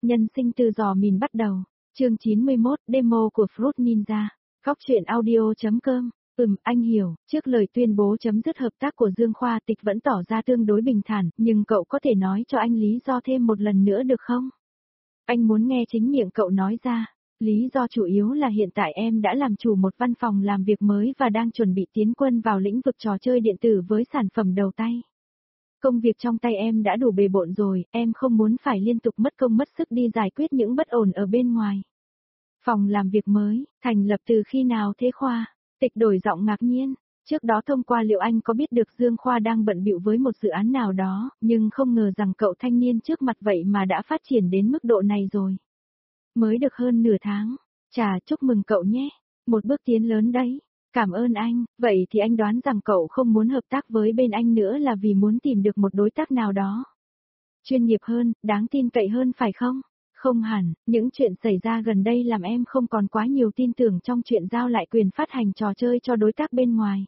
Nhân sinh từ giò mìn bắt đầu. Chương 91, demo của Fruit Ninja. Góc truyện audio.com. Anh hiểu, trước lời tuyên bố chấm dứt hợp tác của Dương Khoa, Tịch vẫn tỏ ra tương đối bình thản, nhưng cậu có thể nói cho anh lý do thêm một lần nữa được không? Anh muốn nghe chính miệng cậu nói ra. Lý do chủ yếu là hiện tại em đã làm chủ một văn phòng làm việc mới và đang chuẩn bị tiến quân vào lĩnh vực trò chơi điện tử với sản phẩm đầu tay. Công việc trong tay em đã đủ bề bộn rồi, em không muốn phải liên tục mất công mất sức đi giải quyết những bất ổn ở bên ngoài. Phòng làm việc mới, thành lập từ khi nào thế Khoa? Tịch đổi giọng ngạc nhiên. Trước đó thông qua liệu anh có biết được Dương Khoa đang bận bịu với một dự án nào đó, nhưng không ngờ rằng cậu thanh niên trước mặt vậy mà đã phát triển đến mức độ này rồi. Mới được hơn nửa tháng. Chà, chúc mừng cậu nhé. Một bước tiến lớn đấy. Cảm ơn anh, vậy thì anh đoán rằng cậu không muốn hợp tác với bên anh nữa là vì muốn tìm được một đối tác nào đó chuyên nghiệp hơn, đáng tin cậy hơn phải không? Không hẳn, những chuyện xảy ra gần đây làm em không còn quá nhiều tin tưởng trong chuyện giao lại quyền phát hành trò chơi cho đối tác bên ngoài.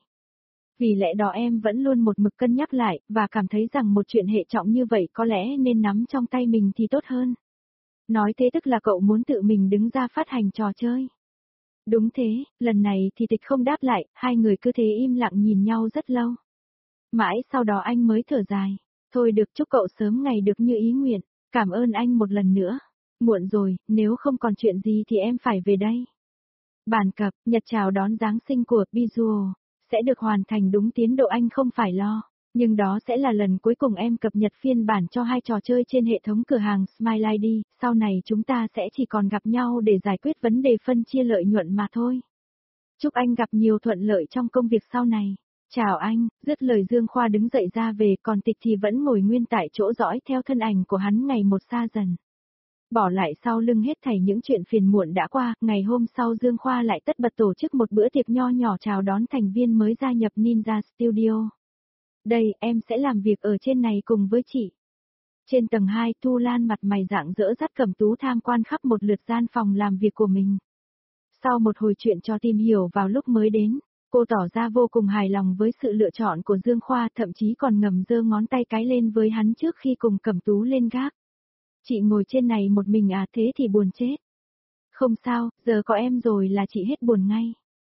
Vì lẽ đó em vẫn luôn một mực cân nhắc lại, và cảm thấy rằng một chuyện hệ trọng như vậy có lẽ nên nắm trong tay mình thì tốt hơn. Nói thế tức là cậu muốn tự mình đứng ra phát hành trò chơi. Đúng thế, lần này thì Tịch không đáp lại, hai người cứ thế im lặng nhìn nhau rất lâu. Mãi sau đó anh mới thở dài. Thôi được, chúc cậu sớm ngày được như ý nguyện. Cảm ơn anh một lần nữa. Muộn rồi, nếu không còn chuyện gì thì em phải về đây. Bản cập, nhật chào đón Giáng sinh của Visual sẽ được hoàn thành đúng tiến độ, anh không phải lo. Nhưng đó sẽ là lần cuối cùng em cập nhật phiên bản cho hai trò chơi trên hệ thống cửa hàng Smile ID, sau này chúng ta sẽ chỉ còn gặp nhau để giải quyết vấn đề phân chia lợi nhuận mà thôi. Chúc anh gặp nhiều thuận lợi trong công việc sau này. Chào anh, dứt lời Dương Khoa đứng dậy ra về, còn Tịch thì vẫn ngồi nguyên tại chỗ dõi theo thân ảnh của hắn ngày một xa dần. Bỏ lại sau lưng hết thảy những chuyện phiền muộn đã qua, ngày hôm sau Dương Khoa lại tất bật tổ chức một bữa tiệc nho nhỏ chào đón thành viên mới gia nhập Ninja Studio. Đây, em sẽ làm việc ở trên này cùng với chị. Trên tầng 2, Thu Lan mặt mày rạng rỡ dắt Cẩm Tú tham quan khắp một lượt gian phòng làm việc của mình. Sau một hồi chuyện cho tìm hiểu vào lúc mới đến, cô tỏ ra vô cùng hài lòng với sự lựa chọn của Dương Khoa, thậm chí còn ngầm giơ ngón tay cái lên với hắn trước khi cùng Cẩm Tú lên gác. Chị ngồi trên này một mình à, thế thì buồn chết. Không sao, giờ có em rồi là chị hết buồn ngay.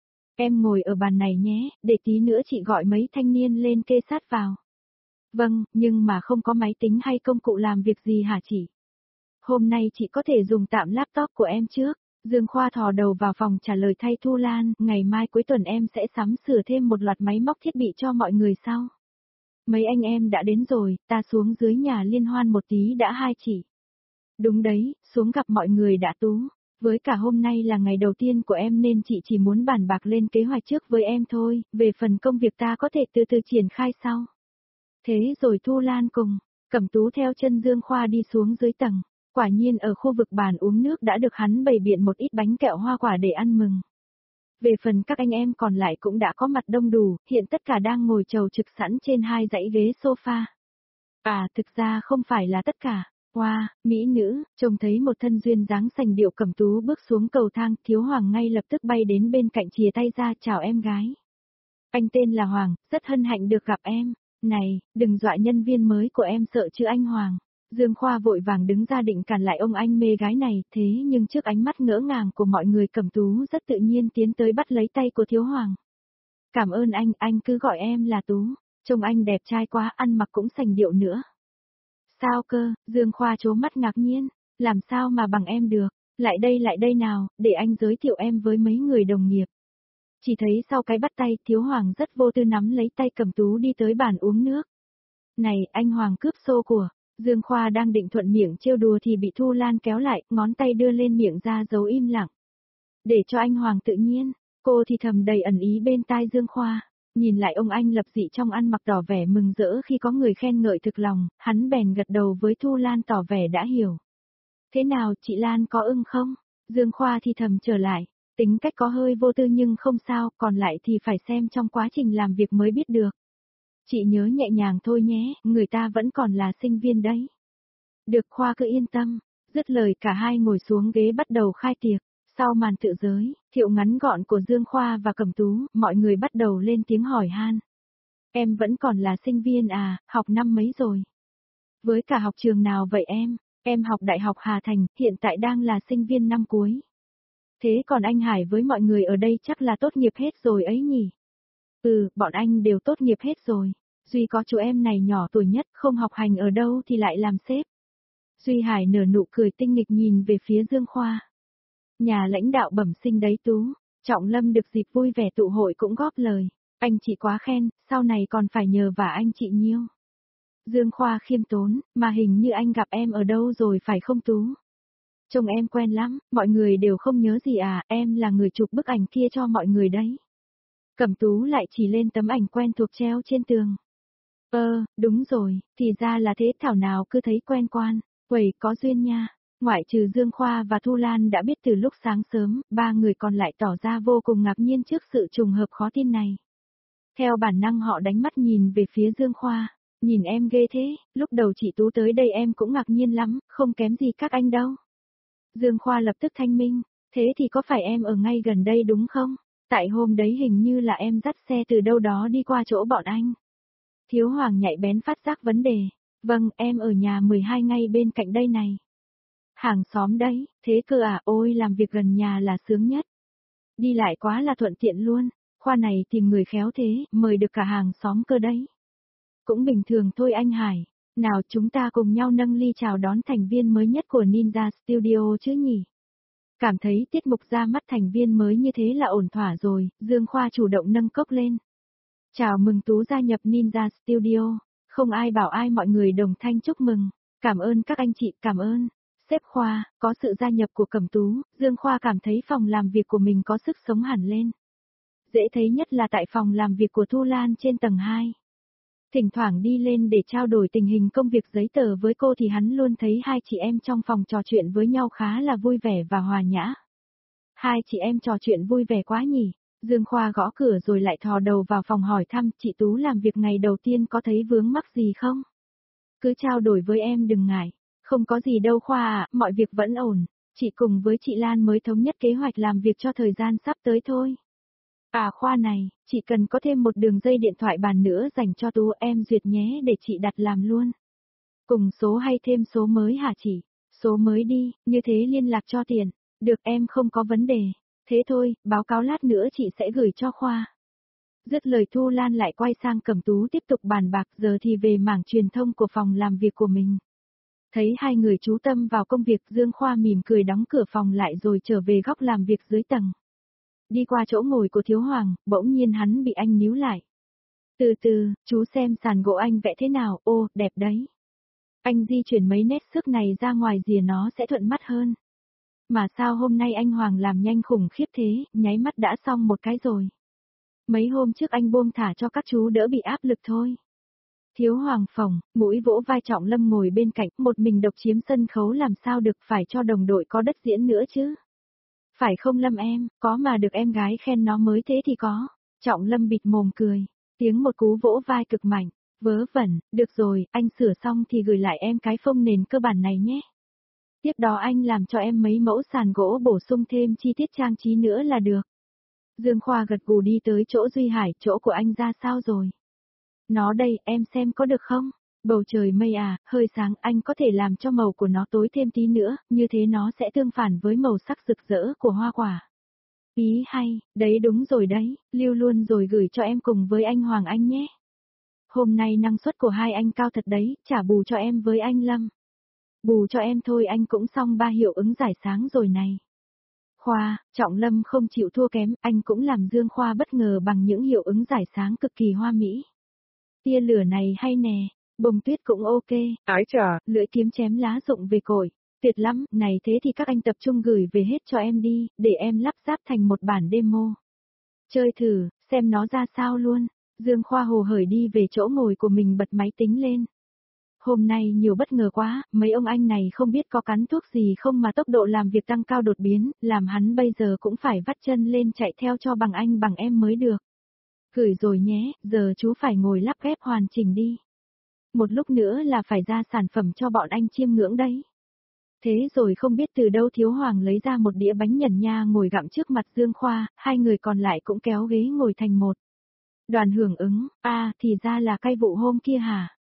Em ngồi ở bàn này nhé, để tí nữa chị gọi mấy thanh niên lên kê sát vào. Vâng, nhưng mà không có máy tính hay công cụ làm việc gì hả chị? Hôm nay chị có thể dùng tạm laptop của em trước. Dương Khoa thò đầu vào phòng trả lời thay Thu Lan, ngày mai cuối tuần em sẽ sắm sửa thêm một loạt máy móc thiết bị cho mọi người sau. Mấy anh em đã đến rồi, ta xuống dưới nhà liên hoan một tí đã hai chị. Đúng đấy, xuống gặp mọi người đã Tú. Với cả hôm nay là ngày đầu tiên của em nên chị chỉ muốn bàn bạc lên kế hoạch trước với em thôi, về phần công việc ta có thể từ từ triển khai sau. Thế rồi Thu Lan cùng Cẩm Tú theo chân Dương Khoa đi xuống dưới tầng. Quả nhiên ở khu vực bàn uống nước đã được hắn bày biện một ít bánh kẹo hoa quả để ăn mừng. Về phần các anh em còn lại cũng đã có mặt đông đủ, hiện tất cả đang ngồi chầu trực sẵn trên hai dãy ghế sofa. À, thực ra không phải là tất cả. Wow, mỹ nữ, trông thấy một thân duyên dáng sành điệu Cẩm Tú bước xuống cầu thang, Thiếu Hoàng ngay lập tức bay đến bên cạnh chìa tay ra chào em gái. Anh tên là Hoàng, rất hân hạnh được gặp em. Này, đừng dọa nhân viên mới của em sợ chứ anh Hoàng. Dương Khoa vội vàng đứng ra định cản lại ông anh mê gái này, thế nhưng trước ánh mắt ngỡ ngàng của mọi người Cẩm Tú rất tự nhiên tiến tới bắt lấy tay của Thiếu Hoàng. Cảm ơn anh cứ gọi em là Tú, trông anh đẹp trai quá, ăn mặc cũng sành điệu nữa. Sao cơ, Dương Khoa trố mắt ngạc nhiên, làm sao mà bằng em được, lại đây nào, để anh giới thiệu em với mấy người đồng nghiệp. Chỉ thấy sau cái bắt tay, Thiếu Hoàng rất vô tư nắm lấy tay Cẩm Tú đi tới bàn uống nước. Này, anh Hoàng cướp xô của. Dương Khoa đang định thuận miệng trêu đùa thì bị Thu Lan kéo lại, ngón tay đưa lên miệng ra dấu im lặng. Để cho anh Hoàng tự nhiên, cô thì thầm đầy ẩn ý bên tai Dương Khoa. Nhìn lại ông anh lập dị trong ăn mặc tỏ vẻ mừng rỡ khi có người khen ngợi thực lòng, hắn bèn gật đầu với Thu Lan tỏ vẻ đã hiểu. Thế nào, chị Lan có ưng không? Dương Khoa thì thầm trở lại, tính cách có hơi vô tư nhưng không sao, còn lại thì phải xem trong quá trình làm việc mới biết được. Chị nhớ nhẹ nhàng thôi nhé, người ta vẫn còn là sinh viên đấy. Được, Khoa cứ yên tâm. Dứt lời cả hai ngồi xuống ghế bắt đầu khai tiệc. Sau màn tự giới, thiệu ngắn gọn của Dương Khoa và Cẩm Tú, mọi người bắt đầu lên tiếng hỏi han. Em vẫn còn là sinh viên à, học năm mấy rồi? Với cả học trường nào vậy em? Em học Đại học Hà Thành, hiện tại đang là sinh viên năm cuối. Thế còn anh Hải với mọi người ở đây chắc là tốt nghiệp hết rồi ấy nhỉ? Ừ, bọn anh đều tốt nghiệp hết rồi. Duy có chú em này nhỏ tuổi nhất, không học hành ở đâu thì lại làm sếp. Duy Hải nở nụ cười tinh nghịch nhìn về phía Dương Khoa. Nhà lãnh đạo bẩm sinh đấy Tú. Trọng Lâm được dịp vui vẻ tụ hội cũng góp lời. Anh chị quá khen, sau này còn phải nhờ vả anh chị nhiêu. Dương Khoa khiêm tốn, mà hình như anh gặp em ở đâu rồi phải không Tú? Trông em quen lắm, mọi người đều không nhớ gì à, em là người chụp bức ảnh kia cho mọi người đấy. Cẩm Tú lại chỉ lên tấm ảnh quen thuộc treo trên tường. Đúng rồi, thì ra là thế, thảo nào cứ thấy quen quan, quầy có duyên nha. Ngoại trừ Dương Khoa và Thu Lan đã biết từ lúc sáng sớm, ba người còn lại tỏ ra vô cùng ngạc nhiên trước sự trùng hợp khó tin này. Theo bản năng họ đánh mắt nhìn về phía Dương Khoa, nhìn em ghê thế, lúc đầu chị Tú tới đây em cũng ngạc nhiên lắm, không kém gì các anh đâu. Dương Khoa lập tức thanh minh, thế thì có phải em ở ngay gần đây đúng không? Tại hôm đấy hình như là em dắt xe từ đâu đó đi qua chỗ bọn anh. Thiếu Hoàng nhạy bén phát giác vấn đề. Vâng, em ở nhà 12 ngay bên cạnh đây này. Hàng xóm đấy, thế cơ à, ôi làm việc gần nhà là sướng nhất. Đi lại quá là thuận tiện luôn, khoa này tìm người khéo thế, mời được cả hàng xóm cơ đấy. Cũng bình thường thôi anh Hải, nào chúng ta cùng nhau nâng ly chào đón thành viên mới nhất của Ninja Studio chứ nhỉ? Cảm thấy tiết mục ra mắt thành viên mới như thế là ổn thỏa rồi, Dương Khoa chủ động nâng cốc lên. Chào mừng Tú gia nhập Ninja Studio, không ai bảo ai mọi người đồng thanh chúc mừng, cảm ơn các anh chị, cảm ơn. Sếp Khoa, có sự gia nhập của Cẩm Tú, Dương Khoa cảm thấy phòng làm việc của mình có sức sống hẳn lên. Dễ thấy nhất là tại phòng làm việc của Thu Lan trên tầng 2. Thỉnh thoảng đi lên để trao đổi tình hình công việc giấy tờ với cô thì hắn luôn thấy hai chị em trong phòng trò chuyện với nhau khá là vui vẻ và hòa nhã. Hai chị em trò chuyện vui vẻ quá nhỉ? Dương Khoa gõ cửa rồi lại thò đầu vào phòng hỏi thăm chị Tú làm việc ngày đầu tiên có thấy vướng mắc gì không? Cứ trao đổi với em đừng ngại. Không có gì đâu Khoa ạ, mọi việc vẫn ổn. Chị cùng với chị Lan mới thống nhất kế hoạch làm việc cho thời gian sắp tới thôi. À Khoa này, chị cần có thêm một đường dây điện thoại bàn nữa dành cho Tú em duyệt nhé để chị đặt làm luôn. Cùng số hay thêm số mới hả chị? Số mới đi, như thế liên lạc cho tiện. Được em không có vấn đề. Thế thôi, báo cáo lát nữa chị sẽ gửi cho Khoa. Dứt lời Thu Lan lại quay sang Cẩm Tú tiếp tục bàn bạc giờ thì về mảng truyền thông của phòng làm việc của mình. Thấy hai người chú tâm vào công việc Dương Khoa mỉm cười đóng cửa phòng lại rồi trở về góc làm việc dưới tầng. Đi qua chỗ ngồi của Thiếu Hoàng, bỗng nhiên hắn bị anh níu lại. Từ từ, chú xem sàn gỗ anh vẽ thế nào, ô, đẹp đấy. Anh di chuyển mấy nét xước này ra ngoài rìa nó sẽ thuận mắt hơn. Mà sao hôm nay anh Hoàng làm nhanh khủng khiếp thế, nháy mắt đã xong một cái rồi. Mấy hôm trước anh buông thả cho các chú đỡ bị áp lực thôi. Thiếu Hoàng phồng, mũi vỗ vai Trọng Lâm ngồi bên cạnh, một mình độc chiếm sân khấu làm sao được, phải cho đồng đội có đất diễn nữa chứ. Phải không Lâm em, có mà được em gái khen nó mới thế thì có. Trọng Lâm bịt mồm cười, tiếng một cú vỗ vai cực mạnh, vớ vẩn, được rồi, anh sửa xong thì gửi lại em cái phông nền cơ bản này nhé. Tiếp đó anh làm cho em mấy mẫu sàn gỗ bổ sung thêm chi tiết trang trí nữa là được. Dương Khoa gật gù đi tới chỗ Duy Hải, chỗ của anh ra sao rồi? Nó đây, em xem có được không? Bầu trời mây à, hơi sáng, anh có thể làm cho màu của nó tối thêm tí nữa, như thế nó sẽ tương phản với màu sắc rực rỡ của hoa quả. Ý hay, đấy đúng rồi đấy, lưu luôn rồi gửi cho em cùng với anh Hoàng Anh nhé. Hôm nay năng suất của hai anh cao thật đấy, trả bù cho em với anh Lâm. Bù cho em thôi anh cũng xong 3 hiệu ứng giải sáng rồi này. Khoa, Trọng Lâm không chịu thua kém, anh cũng làm Dương Khoa bất ngờ bằng những hiệu ứng giải sáng cực kỳ hoa mỹ. Tia lửa này hay nè, bông tuyết cũng ok, ái chà, lưỡi kiếm chém lá rụng về cội, tuyệt lắm, này thế thì các anh tập trung gửi về hết cho em đi, để em lắp ráp thành một bản demo. Chơi thử, xem nó ra sao luôn, Dương Khoa hồ hởi đi về chỗ ngồi của mình bật máy tính lên. Hôm nay nhiều bất ngờ quá, mấy ông anh này không biết có cắn thuốc gì không mà tốc độ làm việc tăng cao đột biến, làm hắn bây giờ cũng phải vắt chân lên chạy theo cho bằng anh bằng em mới được. Gửi rồi nhé, giờ chú phải ngồi lắp ghép hoàn chỉnh đi. Một lúc nữa là phải ra sản phẩm cho bọn anh chiêm ngưỡng đấy. Thế rồi không biết từ đâu Thiếu Hoàng lấy ra một đĩa bánh nhẩn nha ngồi gặm trước mặt Dương Khoa, hai người còn lại cũng kéo ghế ngồi thành một. Đoàn hưởng ứng, thì ra là cay vụ hôm kia hả?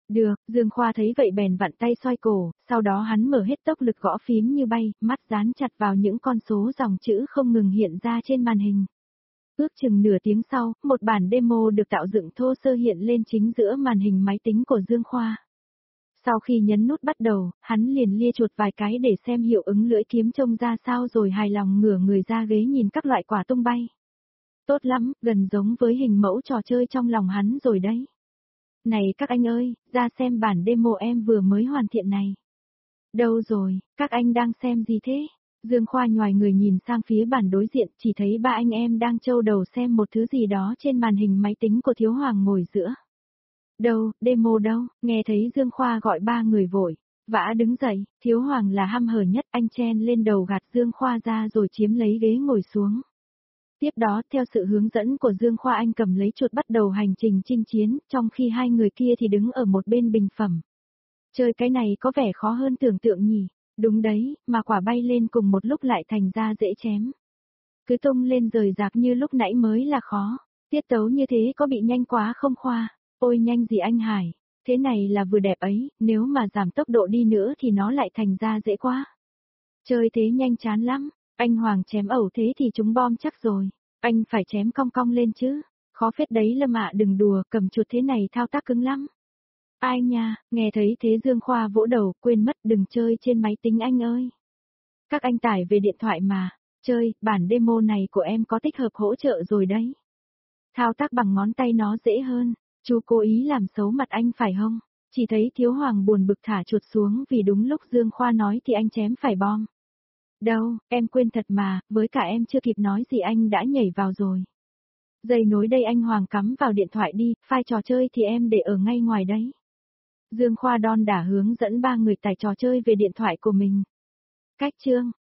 Được, Dương Khoa thấy vậy bèn vặn tay xoay cổ, sau đó hắn mở hết tốc lực gõ phím như bay, mắt dán chặt vào những con số dòng chữ không ngừng hiện ra trên màn hình. Ước chừng nửa tiếng sau, một bản demo được tạo dựng thô sơ hiện lên chính giữa màn hình máy tính của Dương Khoa. Sau khi nhấn nút bắt đầu, hắn liền lia chuột vài cái để xem hiệu ứng lưỡi kiếm trông ra sao rồi hài lòng ngửa người ra ghế nhìn các loại quả tung bay. Tốt lắm, gần giống với hình mẫu trò chơi trong lòng hắn rồi đấy. Này các anh ơi, ra xem bản demo em vừa mới hoàn thiện này. Đâu rồi, các anh đang xem gì thế? Dương Khoa nhoài người nhìn sang phía bản đối diện, chỉ thấy ba anh em đang trâu đầu xem một thứ gì đó trên màn hình máy tính của Thiếu Hoàng ngồi giữa. Đâu, demo đâu, nghe thấy Dương Khoa gọi ba người vội. Vã đứng dậy, Thiếu Hoàng là hăm hở nhất, anh chen lên đầu gạt Dương Khoa ra rồi chiếm lấy ghế ngồi xuống. Tiếp đó, theo sự hướng dẫn của Dương Khoa anh cầm lấy chuột bắt đầu hành trình chinh chiến, trong khi hai người kia thì đứng ở một bên bình phẩm. Chơi cái này có vẻ khó hơn tưởng tượng nhỉ? Đúng đấy, mà quả bay lên cùng một lúc lại thành ra dễ chém. Cứ tung lên rời rạc như lúc nãy mới là khó. Tiết tấu như thế có bị nhanh quá không Khoa? Ôi nhanh gì anh Hải, thế này là vừa đẹp ấy, nếu mà giảm tốc độ đi nữa thì nó lại thành ra dễ quá. Chơi thế nhanh chán lắm, anh Hoàng chém ẩu thế thì chúng bom chắc rồi. Anh phải chém cong cong lên chứ. Khó phết đấy Lâm ạ, đừng đùa, cầm chuột thế này thao tác cứng lắm. Ai nha, nghe thấy thế Dương Khoa vỗ đầu, quên mất đừng chơi trên máy tính anh ơi. Các anh tải về điện thoại mà, chơi, bản demo này của em có tích hợp hỗ trợ rồi đấy. Thao tác bằng ngón tay nó dễ hơn, chú cố ý làm xấu mặt anh phải không? Chỉ thấy Thiếu Hoàng buồn bực thả chuột xuống vì đúng lúc Dương Khoa nói thì anh chém phải bom. Đâu, em quên thật mà, với cả em chưa kịp nói gì anh đã nhảy vào rồi. Dây nối đây anh Hoàng cắm vào điện thoại đi, file trò chơi thì em để ở ngay ngoài đấy. Dương Khoa đon đả hướng dẫn ba người tải trò chơi về điện thoại của mình. Cách chương